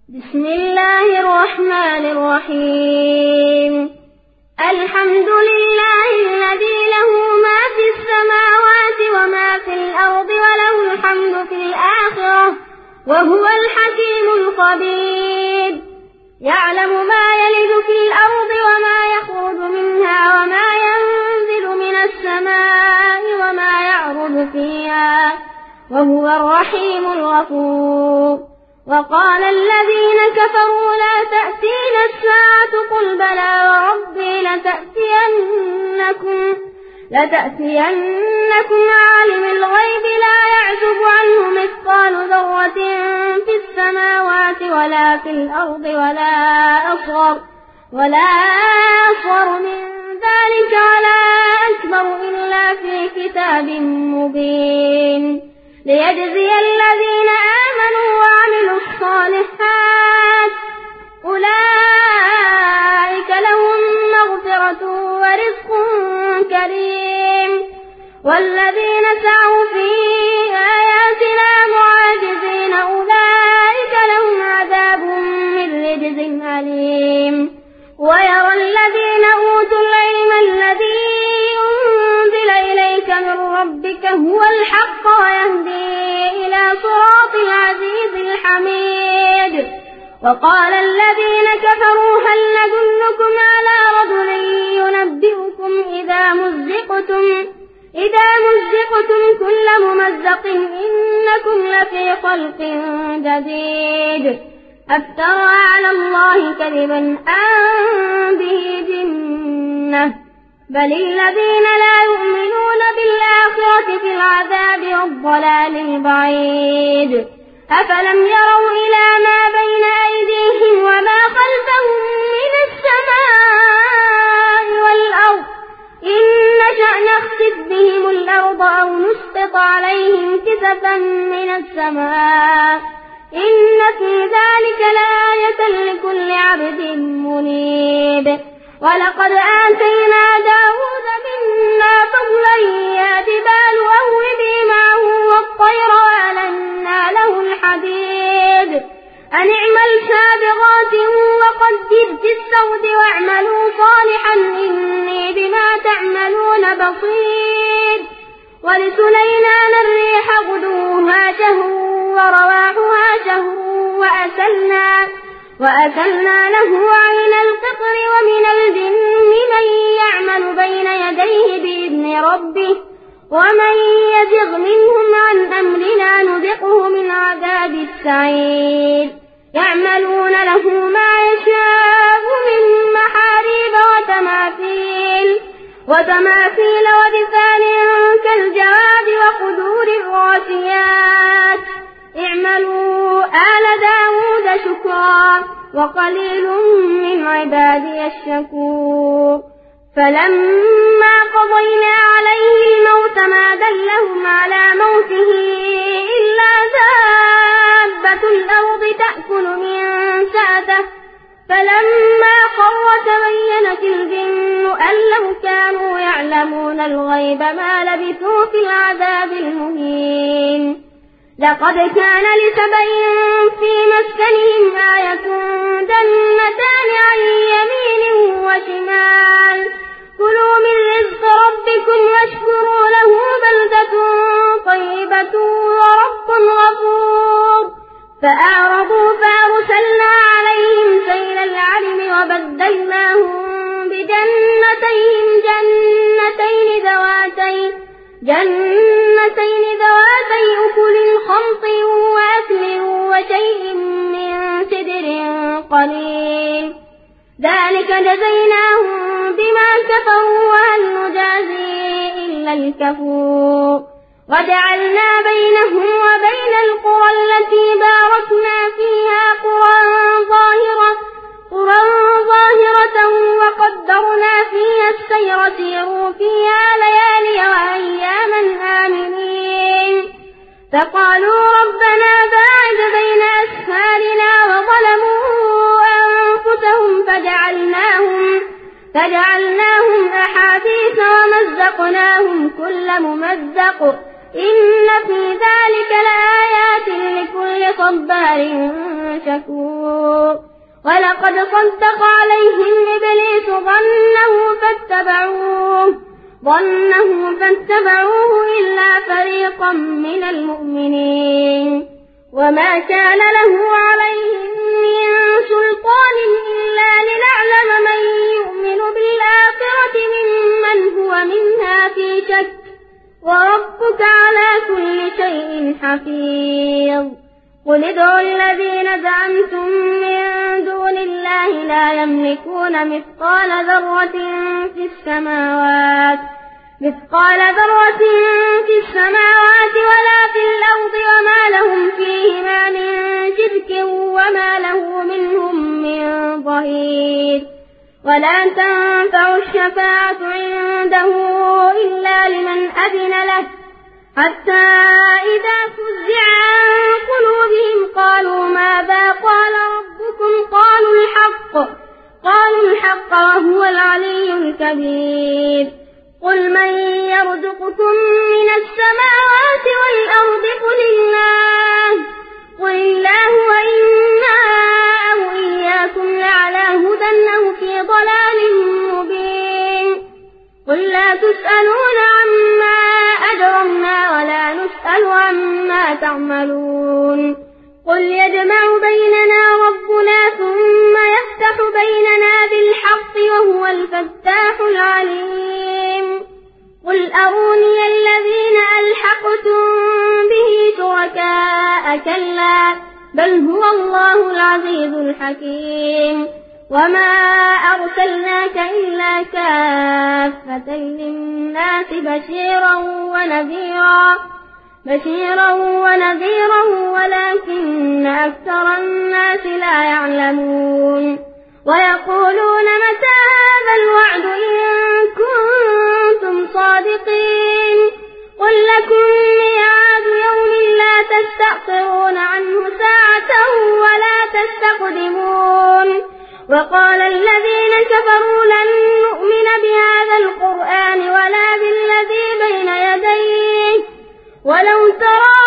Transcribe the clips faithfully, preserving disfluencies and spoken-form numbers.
بسم الله الرحمن الرحيم الحمد لله الذي له ما في السماوات وما في الأرض وله الحمد في الآخرة وهو الحكيم الخبير يعلم ما يلج في الأرض وما يخرج منها وما ينزل من السماء وما يعرج فيها وهو الرحيم الغفور وقال الذين كفروا لا تأتينا الساعة قل بلى وربي لتأتينكم لتأتينكم عالم الغيب لا يعزب عنه مثقال ذرة في السماوات ولا في الأرض ولا أصغر ولا أصغر من ذلك ولا أكبر إلا في كتاب مبين ليجزي الذين آمنوا وعملوا الصالحات أولئك لهم مغفرة ورزق كريم والذين سعوا في آياتنا معاجزين أولئك لهم عذاب من رجز أليم ويرى الذين أوتوا العلم الذي أنزل إليك من ربك هو الحق ويهدي إلى صراط العزيز الحميد وقال الذين كفروا هل ندلكم على رجل ينبئكم إذا مزقتم إذا مزقتم كل ممزق إنكم لفي خلق جديد أفترى على الله كذبا أم به جنة بل الذين لا يؤمنون بالآخرة في العذاب والضلال البعيد أفلم يروا إلى ما بين أيديهم وما خلفهم من السماء والأرض إن نشأ نخسف بهم الأرض أو نسقط عليهم كسفا من السماء إن في ذلك لآية لكل عبد منيب ولقد آتينا داود منا فضلا يا جبال أوبي معه والطير وألنا له الحديد أن اعمل سابغات وقدر في السود واعملوا صالحا إني بما تعملون بصير ولسليمان الريح غدوها شهر ورواحها شهر وأسلنا وأكلنا له عين القطر ومن الجن من يعمل بين يديه بإذن ربه ومن يزغ منهم عن أمرنا نذقه من عذاب السعير يعملون له ما يشاء من محاريب وتماثيل وتماثيل ودفان كالجواب وقدور الراسيات اعملوا آل داود شكرا وقليل من عبادي الشكور فلما قضينا عليه الموت ما دلهم على موته إلا دابة الأرض تأكل من سأته فلما خر تبينت الجن أن لو كانوا يعلمون الغيب ما لبثوا في العذاب المهين لقد كان لسبع في مسكنهم آية جنتان عن يمين وشمال كلوا من رزق ربكم واشكروا له بلدة طيبة ورب غفور فأعرضوا فأرسلنا عليهم سيل العلم وبدلناهم بجنتين جنتين ذواتي جنتين ذواتي أكل خمط وأكل وشيء من سدر قليل ذلك جزيناهم بما كفروا وهل نجازي إلا الكفور وجعلنا بينهم وبين القرى التي باركنا فيها قرى ظاهرة قرى ظاهرة وقدرنا فيها السير سيروا فيها ليالي وأياما آمنين فقالوا ربنا باعد بين أسفارنا وظلموا أنفسهم فجعلناهم فجعلناهم أحاديث ومزقناهم كل ممزق إن في ذلك لآيات لكل صبار شكور ولقد صدق عليهم إبليس ظنه فاتبعوه ظنه فاتبعوه إلا فريقا من المؤمنين وما كان له عليهم من سلطان إلا لنعلم من يؤمن بالآخرة ممن هو منها في شك وربك على كل شيء حفيظ قل ادعوا الذين زعمتم من دون الله لا يملكون مثقال ذرة في السماوات مثقال ذرة في السماوات ولا في الأرض وما لهم فيهما من شرك وما له منهم من ظهير ولا تنفع الشفاعة عنده إلا لمن أذن له حتى إذا فزع عن قلوبهم قالوا ماذا قال ربكم قالوا الحق قالوا الحق وهو العلي الكبير قل من يرزقكم من السماوات والأرض قل الله قل الله وإنا أو إياكم لعلى هدى أو في ضلال مبين قل لا تسألون عما أجرمنا ولا نسأل عما تعملون قل يجمع بيننا ربنا ثم يفتح بيننا بالحق وهو الفتاح العليم قل أروني الذين ألحقتم به شركاء كلا بل هو الله العزيز الحكيم وما أرسلناك إلا كافة للناس بشيرا ونذيرا بشيرا ونذيرا ولكن أكثر الناس لا يعلمون ويقولون متى هذا الوعد إن كنتم صادقين قل لكم ميعاد يوم لا تستأخرون عنه ساعة ولا تستقدمون وقال الذين كفروا لن نؤمن بهذا القرآن ولا بالذي بين يديه ولو ترى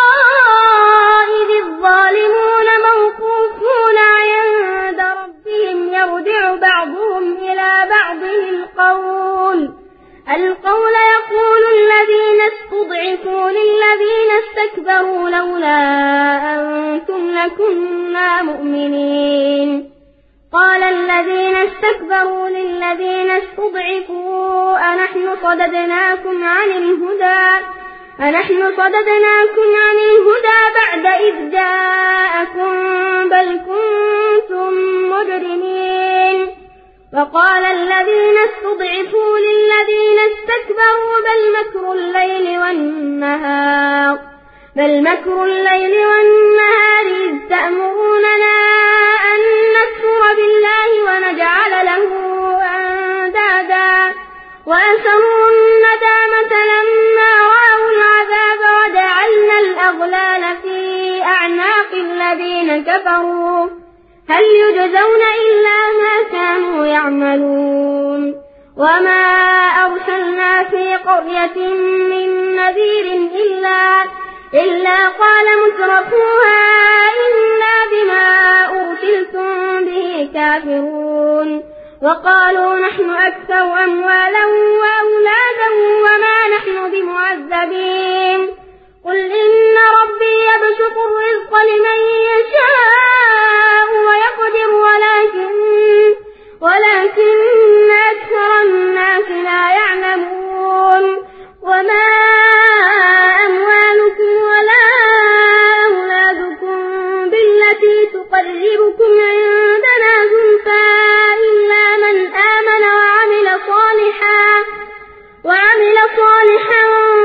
إذ الظالمون موقوفون عند ربهم يرجع بعضهم إلى بعض القول القول يقول الذين استضعفوا للذين استكبروا لولا أنتم لكنا مؤمنين قال الذين استكبروا للذين استضعفوا أنحن صددناكم عن الهدى أنحن صددناكم عن الهدى بعد إذ جاءكم بل كنتم مجرمين وقال الذين استضعفوا للذين استكبروا بل مكر الليل والنهار بل مكر الليل والنهار إذ تأمروننا أن نكفر بالله ونجعل له أندادا وأسروا الندامة لما رأوا العذاب وجعلنا الأغلال في أعناق الذين كفروا هل يجزون إلا ما كانوا يعملون وما أرسلنا في قرية من نذير إلا إلا قال مترفوها إنا بما أرسلتم به كافرون وقالوا نحن أكثر أموالا وأولادا وما نحن بمعذبين قل إن ربي يبسط الرزق لمن يشاء ويقدر ولكن ولكن أكثر الناس لا يعلمون وما أموالكم ولا أولادكم بالتي تقربكم عندنا زلفى إلا من آمن وعمل صالحا وعمل صالحا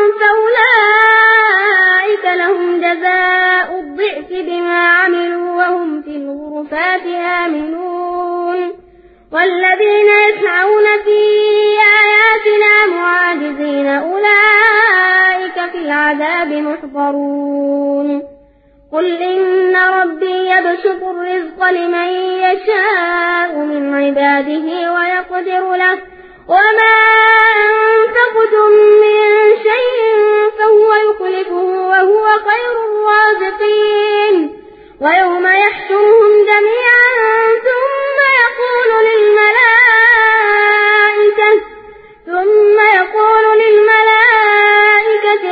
فأولئك لهم جزاء الضعف بما عملوا وهم في الغرفات آمنون والذين يسعون في آياتنا معاجزين أولئك في العذاب محضرون قل إن ربي يبسط الرزق لمن يشاء من عباده ويقدر له وما أنفقتم من شيء فهو يخلفه وهو خير الرازقين ويوم يحشرهم جميعا ثم يقول للملائكة ثم يقول للملائكة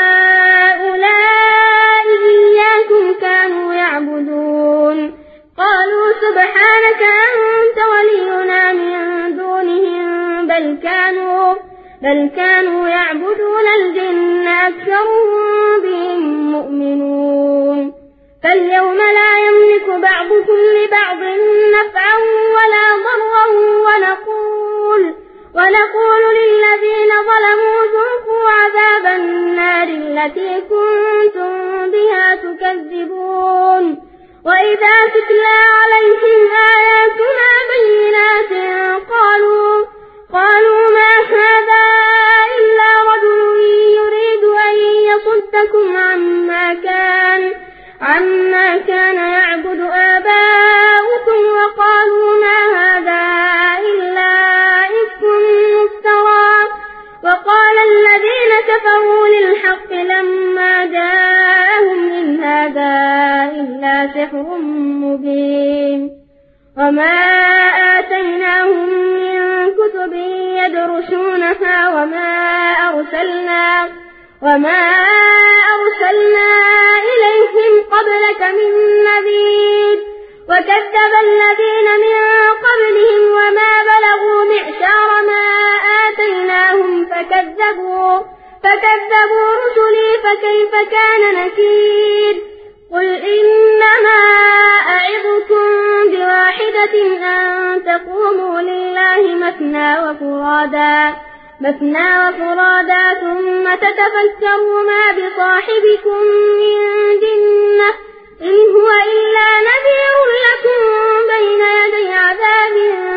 أهؤلاء إياكم كانوا يعبدون قالوا سبحانك أنت ولينا من دونهم بل كانوا بل كانوا يعبدون الجن أكثرهم بهم مؤمنون فاليوم لا يملك بعضكم لبعض نفعا ولا ضرا ونقول ونقول للذين ظلموا ذوقوا عذاب النار التي كنتم بها تكذبون وإذا تتلى عليهم آياتنا بينات قالوا قالوا ما هذا إلا رجل يريد أن يصدكم عما كان عما كان يعبد آباؤكم وقالوا ما هذا إلا إفك مفترى وقال الذين كفروا للحق لما جاءهم إن هذا إلا سحر مبين وما آتيناهم من كتب يدرسونها وما أرسلنا وما أرسلنا إليهم قبلك من نذير وكذب الذين من قبلهم وما بلغوا معشار ما آتيناهم فكذبوا فكذبوا رسلي فكيف كان نكير قل إنما أعظكم بواحدة أن تقوموا لله مثنى وفرادا مثنى وفرادا ثم تتفكروا ما بصاحبكم من جنة إن هو إلا نذير لكم بين يدي عذاب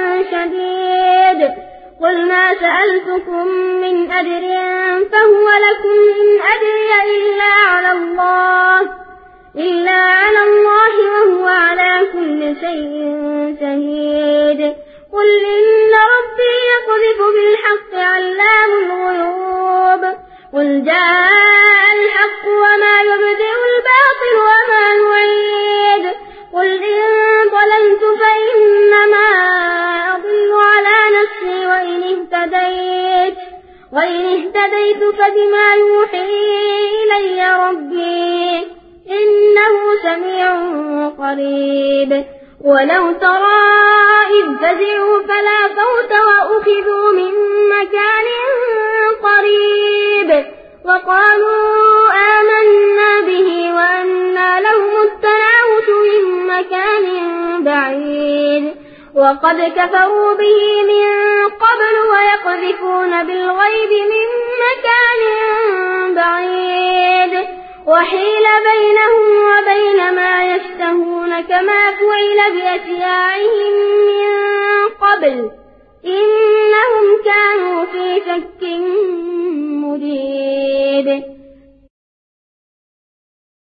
شديد قل ما سألتكم من أجر فهو لكم إن أجري إلا على الله إلا على الله وهو على كل شيء شهيد قل إن ربي يقذف بالحق علام الغيوب قل جاء الحق وما يبدئ الباطل وما يعيد قل إن ضللت فإنما أضل على نفسي وإن اهتديت وإن اهتديت فبما يوحي إلي ربي إنه سميع قريب ولو ترى إذ فزعوا فلا فوت وأخذوا من مكان قريب وقالوا آمنا به وأنى لهم التناوش من مكان بعيد وقد كفروا به من قبل ويقذفون بالغيب من مكان بعيد وحيل بينهم وبين ما يشتهون كما فعل بأشياعهم من قبل إنهم كانوا في شك